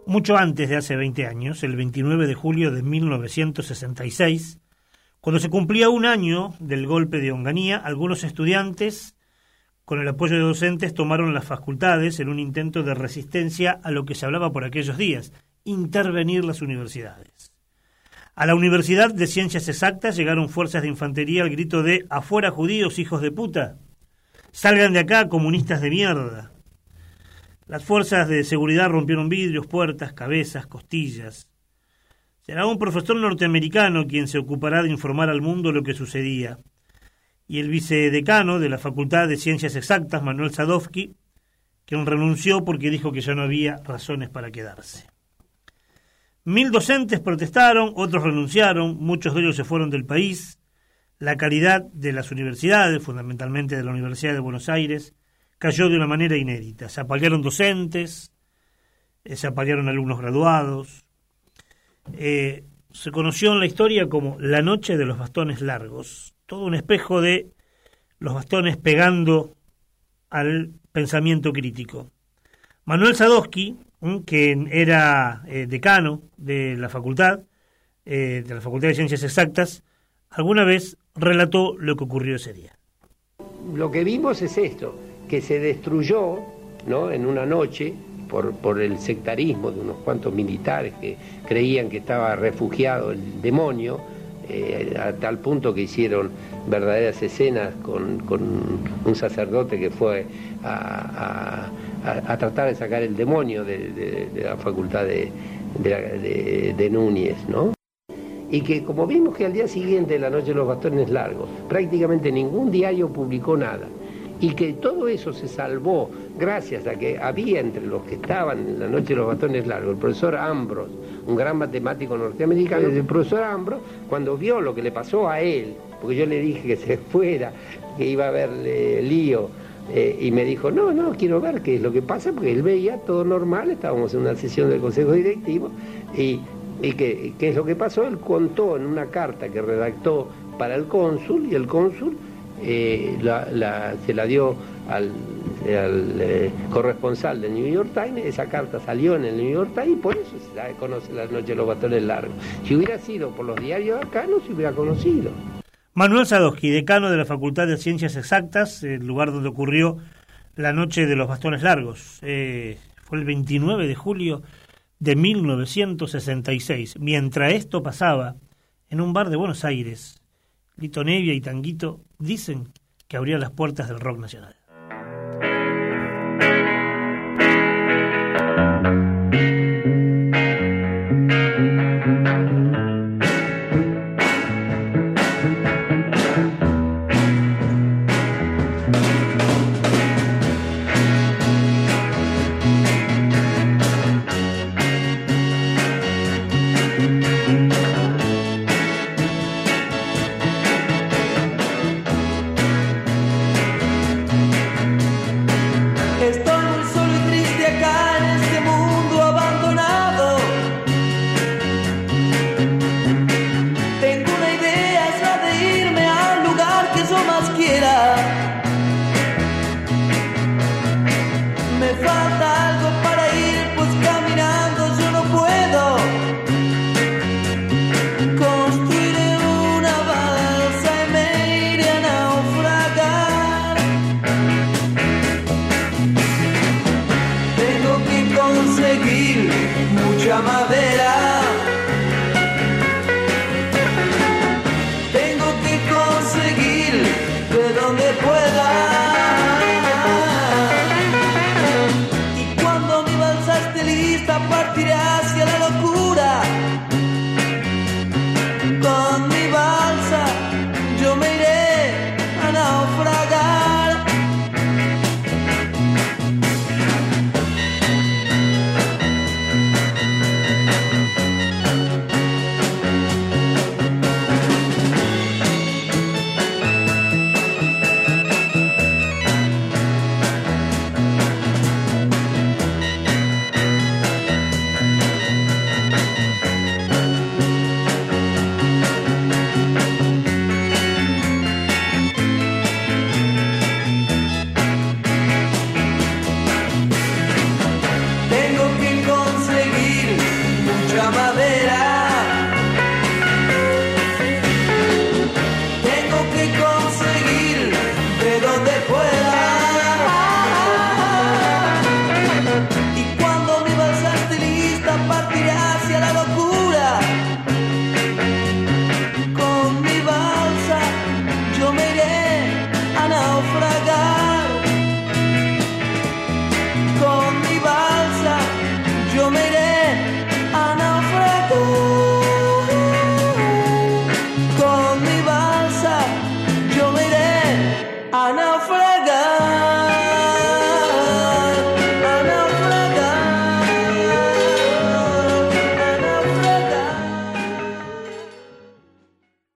mucho antes de hace 20 años, el 29 de julio de 1966, cuando se cumplía un año del golpe de Onganía, algunos estudiantes, con el apoyo de docentes, tomaron las facultades en un intento de resistencia a lo que se hablaba por aquellos días, intervenir las universidades. A la Universidad de Ciencias Exactas llegaron fuerzas de infantería al grito de «¡Afuera judíos, hijos de puta! ¡Salgan de acá, comunistas de mierda!». Las fuerzas de seguridad rompieron vidrios, puertas, cabezas, costillas. Será un profesor norteamericano quien se ocupará de informar al mundo lo que sucedía. Y el vicedecano de la Facultad de Ciencias Exactas, Manuel Sadovsky, quien renunció porque dijo que ya no había razones para quedarse. 1000 docentes protestaron, otros renunciaron, muchos de ellos se fueron del país. La calidad de las universidades, fundamentalmente de la Universidad de Buenos Aires, cayó de una manera inédita. Se apalearon docentes, se apalearon alumnos graduados. Se conoció en la historia como la noche de los bastones largos, todo un espejo de los bastones pegando al pensamiento crítico. Manuel Sadovsky, que era decano de la Facultad de Ciencias Exactas, alguna vez relató lo que ocurrió ese día. Lo que vimos es esto, que se destruyó, ¿no?, en una noche por el sectarismo de unos cuantos militares que creían que estaba refugiado el demonio, a tal punto que hicieron verdaderas escenas con un sacerdote que fue a tratar de sacar el demonio de la facultad de Núñez, ¿no? Y que, como vimos que al día siguiente, la noche de los bastones largos, prácticamente ningún diario publicó nada, y que todo eso se salvó gracias a que había entre los que estaban en la noche de los bastones largos el profesor Ambrose, un gran matemático norteamericano. El profesor Ambrose, cuando vio lo que le pasó a él, porque yo le dije que se fuera, que iba a haber lío, y me dijo, no, quiero ver qué es lo que pasa, porque él veía todo normal, estábamos en una sesión del Consejo Directivo, y qué es lo que pasó. Él contó en una carta que redactó para el cónsul, y el cónsul se la dio al corresponsal del New York Times. Esa carta salió en el New York Times y por eso se conoce la noche de los bastones largos. Si hubiera sido por los diarios acá, no se hubiera conocido. Manuel Sadovsky, decano de la Facultad de Ciencias Exactas, el lugar donde ocurrió la noche de los bastones largos. Fue el 29 de julio de 1966. Mientras esto pasaba en un bar de Buenos Aires, Lito Nevia y Tanguito dicen que abría las puertas del rock nacional. Partirás